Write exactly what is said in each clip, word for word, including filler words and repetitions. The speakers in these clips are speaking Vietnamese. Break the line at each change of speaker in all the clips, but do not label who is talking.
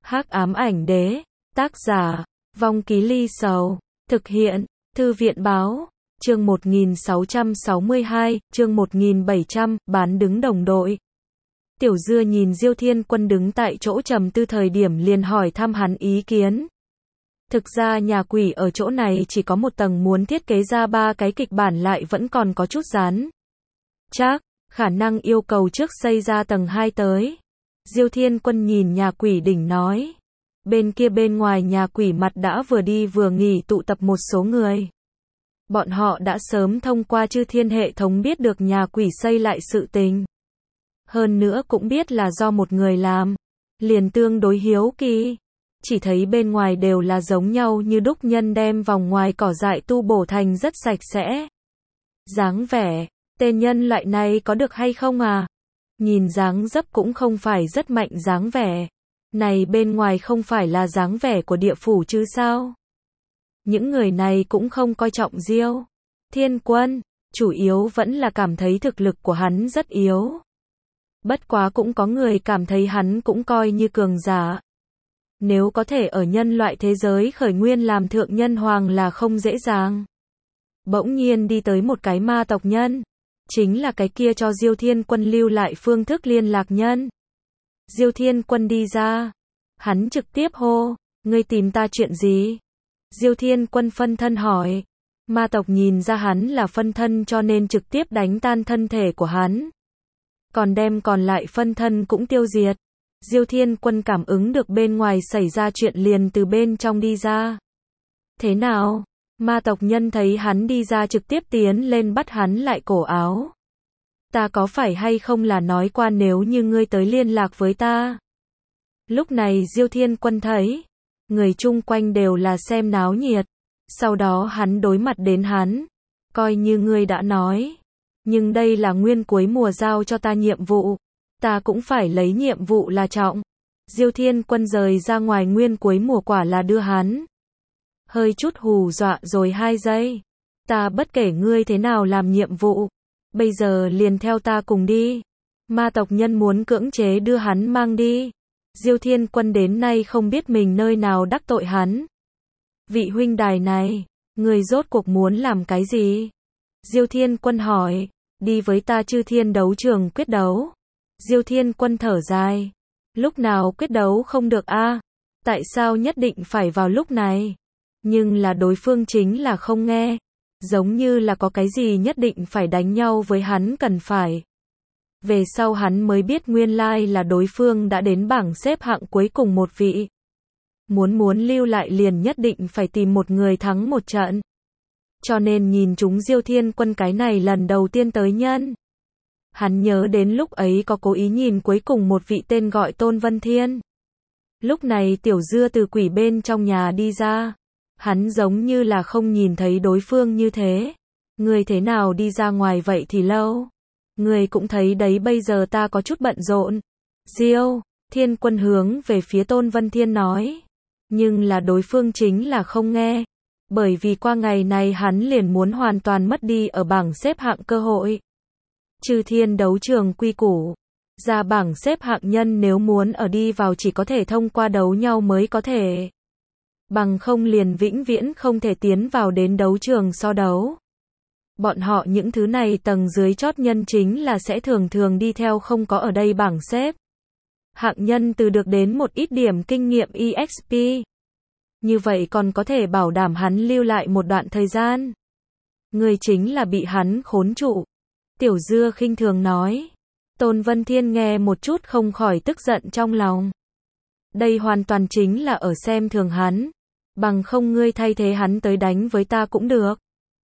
Hắc ám ảnh đế, tác giả, Vong Ký Ly Sầu, thực hiện, Thư viện báo, chương một nghìn sáu trăm sáu mươi hai, chương một nghìn bảy trăm, bán đứng đồng đội. Tiểu Dưa nhìn Diêu Thiên Quân đứng tại chỗ trầm tư thời điểm liền hỏi thăm hắn ý kiến. Thực ra nhà quỷ ở chỗ này chỉ có một tầng, muốn thiết kế ra ba cái kịch bản lại vẫn còn có chút rán chắc, khả năng yêu cầu trước xây ra tầng hai tới. Diêu Thiên Quân nhìn nhà quỷ đỉnh nói. Bên kia bên ngoài nhà quỷ mặt đã vừa đi vừa nghỉ tụ tập một số người. Bọn họ đã sớm thông qua chư thiên hệ thống biết được nhà quỷ xây lại sự tình. Hơn nữa cũng biết là do một người làm. Liền tương đối hiếu kỳ. Chỉ thấy bên ngoài đều là giống nhau như đúc, nhân đem vòng ngoài cỏ dại tu bổ thành rất sạch sẽ. Dáng vẻ, tên nhân loại này có được hay không à? Nhìn dáng dấp cũng không phải rất mạnh dáng vẻ. Này bên ngoài không phải là dáng vẻ của địa phủ chứ sao? Những người này cũng không coi trọng Diêu Thiên Quân, chủ yếu vẫn là cảm thấy thực lực của hắn rất yếu. Bất quá cũng có người cảm thấy hắn cũng coi như cường giả. Nếu có thể ở nhân loại thế giới khởi nguyên làm thượng nhân hoàng là không dễ dàng. Bỗng nhiên đi tới một cái ma tộc nhân. Chính là cái kia cho Diêu Thiên Quân lưu lại phương thức liên lạc nhân. Diêu Thiên Quân đi ra. Hắn trực tiếp hô. Ngươi tìm ta chuyện gì? Diêu Thiên Quân phân thân hỏi. Ma tộc nhìn ra hắn là phân thân cho nên trực tiếp đánh tan thân thể của hắn. Còn đem còn lại phân thân cũng tiêu diệt. Diêu Thiên Quân cảm ứng được bên ngoài xảy ra chuyện liền từ bên trong đi ra. Thế nào? Ma tộc nhân thấy hắn đi ra trực tiếp tiến lên bắt hắn lại cổ áo. Ta có phải hay không là nói qua nếu như ngươi tới liên lạc với ta? Lúc này Diêu Thiên Quân thấy, người chung quanh đều là xem náo nhiệt. Sau đó hắn đối mặt đến hắn. Coi như ngươi đã nói. Nhưng đây là nguyên cuối mùa giao cho ta nhiệm vụ. Ta cũng phải lấy nhiệm vụ là trọng. Diêu Thiên Quân rời ra ngoài nguyên cuối mùa quả là đưa hắn. Hơi chút hù dọa rồi hai giây. Ta bất kể ngươi thế nào làm nhiệm vụ. Bây giờ liền theo ta cùng đi. Ma tộc nhân muốn cưỡng chế đưa hắn mang đi. Diêu Thiên Quân đến nay không biết mình nơi nào đắc tội hắn. Vị huynh đài này, người rốt cuộc muốn làm cái gì? Diêu Thiên Quân hỏi. Đi với ta chư thiên đấu trường quyết đấu. Diêu Thiên Quân thở dài. Lúc nào quyết đấu không được a? À? Tại sao nhất định phải vào lúc này? Nhưng là đối phương chính là không nghe. Giống như là có cái gì nhất định phải đánh nhau với hắn cần phải. Về sau hắn mới biết nguyên lai là đối phương đã đến bảng xếp hạng cuối cùng một vị. Muốn muốn lưu lại liền nhất định phải tìm một người thắng một trận. Cho nên nhìn chúng Diêu Thiên Quân cái này lần đầu tiên tới nhân. Hắn nhớ đến lúc ấy có cố ý nhìn cuối cùng một vị tên gọi Tôn Vân Thiên. Lúc này Tiểu Dưa từ quỷ bên trong nhà đi ra. Hắn giống như là không nhìn thấy đối phương như thế. Người thế nào đi ra ngoài vậy thì lâu? Người cũng thấy đấy, bây giờ ta có chút bận rộn. Diêu Thiên Quân hướng về phía Tôn Vân Thiên nói. Nhưng là đối phương chính là không nghe. Bởi vì qua ngày này hắn liền muốn hoàn toàn mất đi ở bảng xếp hạng cơ hội. Chư thiên đấu trường quy củ. Ra bảng xếp hạng nhân nếu muốn ở đi vào chỉ có thể thông qua đấu nhau mới có thể. Bằng không liền vĩnh viễn không thể tiến vào đến đấu trường so đấu. Bọn họ những thứ này tầng dưới chót nhân chính là sẽ thường thường đi theo không có ở đây bảng xếp hạng nhân từ được đến một ít điểm kinh nghiệm e ích pê. Như vậy còn có thể bảo đảm hắn lưu lại một đoạn thời gian. Người chính là bị hắn khốn trụ. Tiểu Dưa khinh thường nói. Tôn Vân Thiên nghe một chút không khỏi tức giận trong lòng. Đây hoàn toàn chính là ở xem thường hắn. Bằng không ngươi thay thế hắn tới đánh với ta cũng được.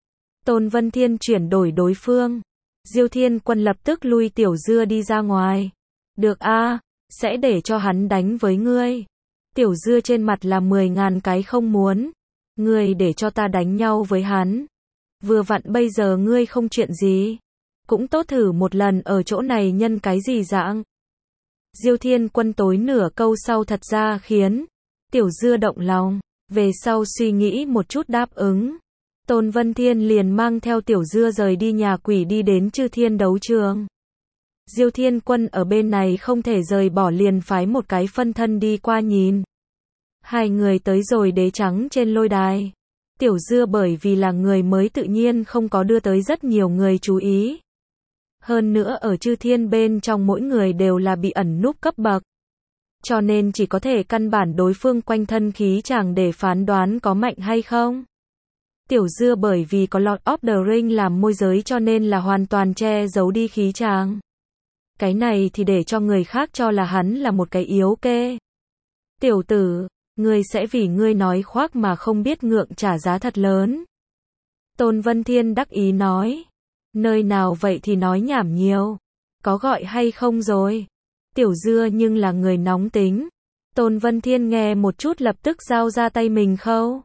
Tôn Vân Thiên chuyển đổi đối phương. Diêu Thiên Quân lập tức lui Tiểu Dưa đi ra ngoài. Được a, à, sẽ để cho hắn đánh với ngươi. Tiểu Dưa trên mặt là mười ngàn cái không muốn. Ngươi để cho ta đánh nhau với hắn. Vừa vặn bây giờ ngươi không chuyện gì. Cũng tốt thử một lần ở chỗ này nhân cái gì dạng. Diêu Thiên Quân tối nửa câu sau thật ra khiến Tiểu Dưa động lòng. Về sau suy nghĩ một chút đáp ứng. Tôn Vân Thiên liền mang theo Tiểu Dưa rời đi nhà quỷ đi đến chư thiên đấu trường. Diêu Thiên Quân ở bên này không thể rời bỏ liền phái một cái phân thân đi qua nhìn. Hai người tới rồi đế trắng trên lôi đài. Tiểu Dưa bởi vì là người mới tự nhiên không có đưa tới rất nhiều người chú ý. Hơn nữa ở chư thiên bên trong mỗi người đều là bị ẩn núp cấp bậc. Cho nên chỉ có thể căn bản đối phương quanh thân khí chàng để phán đoán có mạnh hay không. Tiểu Dưa bởi vì có Lord of the Ring làm môi giới cho nên là hoàn toàn che giấu đi khí chàng. Cái này thì để cho người khác cho là hắn là một cái yếu kê. Tiểu tử, ngươi sẽ vì ngươi nói khoác mà không biết ngượng trả giá thật lớn. Tôn Vân Thiên đắc ý nói. Nơi nào vậy thì nói nhảm nhiều. Có gọi hay không rồi? Tiểu Dưa nhưng là người nóng tính. Tôn Vân Thiên nghe một chút lập tức giao ra tay mình khâu.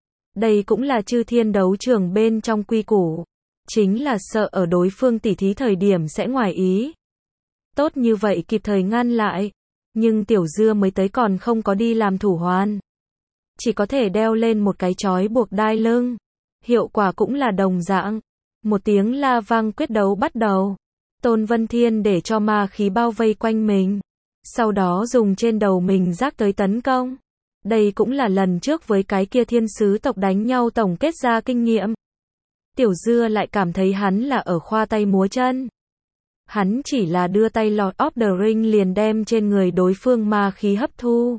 Đây cũng là chư thiên đấu trường bên trong quy củ. Chính là sợ ở đối phương tỉ thí thời điểm sẽ ngoài ý. Tốt như vậy kịp thời ngăn lại. Nhưng Tiểu Dưa mới tới còn không có đi làm thủ hoàn. Chỉ có thể đeo lên một cái chói buộc đai lưng. Hiệu quả cũng là đồng dạng. Một tiếng la vang quyết đấu bắt đầu. Tôn Vân Thiên để cho ma khí bao vây quanh mình. Sau đó dùng trên đầu mình rác tới tấn công. Đây cũng là lần trước với cái kia thiên sứ tộc đánh nhau tổng kết ra kinh nghiệm. Tiểu Dưa lại cảm thấy hắn là ở khoa tay múa chân. Hắn chỉ là đưa tay Lord of the Ring liền đem trên người đối phương ma khí hấp thu.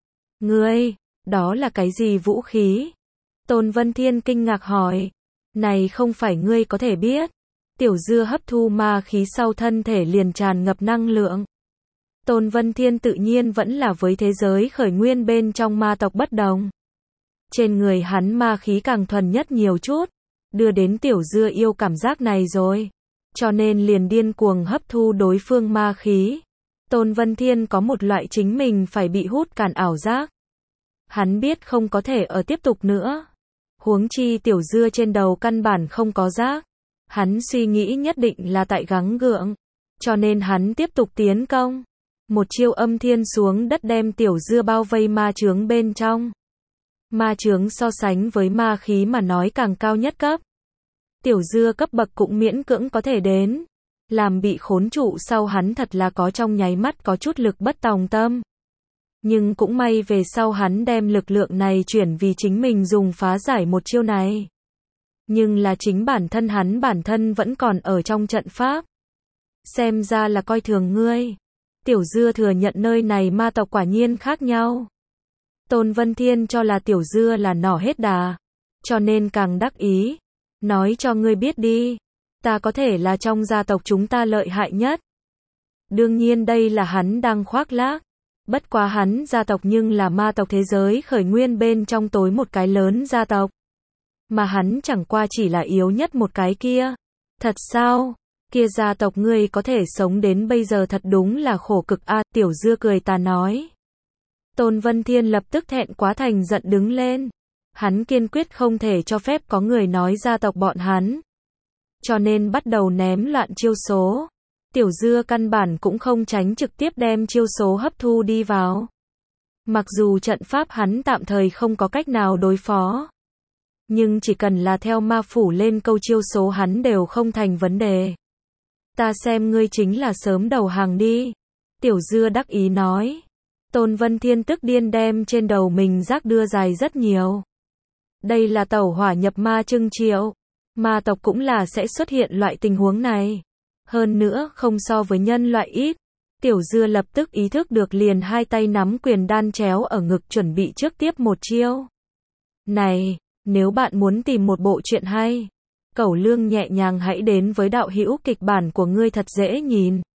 Ngươi, đó là cái gì vũ khí? Tôn Vân Thiên kinh ngạc hỏi. Này không phải ngươi có thể biết. Tiểu Dưa hấp thu ma khí sau thân thể liền tràn ngập năng lượng. Tôn Vân Thiên tự nhiên vẫn là với thế giới khởi nguyên bên trong ma tộc bất đồng. Trên người hắn ma khí càng thuần nhất nhiều chút. Đưa đến Tiểu Dưa yêu cảm giác này rồi. Cho nên liền điên cuồng hấp thu đối phương ma khí. Tôn Vân Thiên có một loại chính mình phải bị hút cạn ảo giác. Hắn biết không có thể ở tiếp tục nữa. Huống chi Tiểu Dưa trên đầu căn bản không có giác. Hắn suy nghĩ nhất định là tại gắng gượng. Cho nên hắn tiếp tục tiến công. Một chiêu âm thiên xuống đất đem Tiểu Dưa bao vây ma chướng bên trong. Ma chướng so sánh với ma khí mà nói càng cao nhất cấp. Tiểu Dưa cấp bậc cũng miễn cưỡng có thể đến. Làm bị khốn trụ sau hắn thật là có trong nháy mắt có chút lực bất tòng tâm. Nhưng cũng may về sau hắn đem lực lượng này chuyển vì chính mình dùng phá giải một chiêu này. Nhưng là chính bản thân hắn bản thân vẫn còn ở trong trận pháp. Xem ra là coi thường ngươi. Tiểu Dưa thừa nhận nơi này ma tộc quả nhiên khác nhau. Tôn Vân Thiên cho là Tiểu Dưa là nỏ hết đà. Cho nên càng đắc ý. Nói cho ngươi biết đi. Ta có thể là trong gia tộc chúng ta lợi hại nhất. Đương nhiên đây là hắn đang khoác lác. Bất quá hắn gia tộc nhưng là ma tộc thế giới khởi nguyên bên trong tối một cái lớn gia tộc. Mà hắn chẳng qua chỉ là yếu nhất một cái kia. Thật sao? Kia gia tộc ngươi có thể sống đến bây giờ thật đúng là khổ cực a. Tiểu Dưa cười ta nói. Tôn Vân Thiên lập tức thẹn quá thành giận đứng lên. Hắn kiên quyết không thể cho phép có người nói gia tộc bọn hắn. Cho nên bắt đầu ném loạn chiêu số. Tiểu Dưa căn bản cũng không tránh trực tiếp đem chiêu số hấp thu đi vào. Mặc dù trận pháp hắn tạm thời không có cách nào đối phó. Nhưng chỉ cần là theo ma phủ lên câu chiêu số hắn đều không thành vấn đề. Ta xem ngươi chính là sớm đầu hàng đi. Tiểu Dưa đắc ý nói. Tôn Vân Thiên tức điên đem trên đầu mình rác đưa dài rất nhiều. Đây là tẩu hỏa nhập ma trưng triệu. Ma tộc cũng là sẽ xuất hiện loại tình huống này. Hơn nữa không so với nhân loại ít. Tiểu Dưa lập tức ý thức được liền hai tay nắm quyền đan chéo ở ngực chuẩn bị trước tiếp một chiêu. Này, nếu bạn muốn tìm một bộ truyện hay, Cẩu Lương nhẹ nhàng hãy đến với đạo hữu kịch bản của ngươi thật dễ nhìn.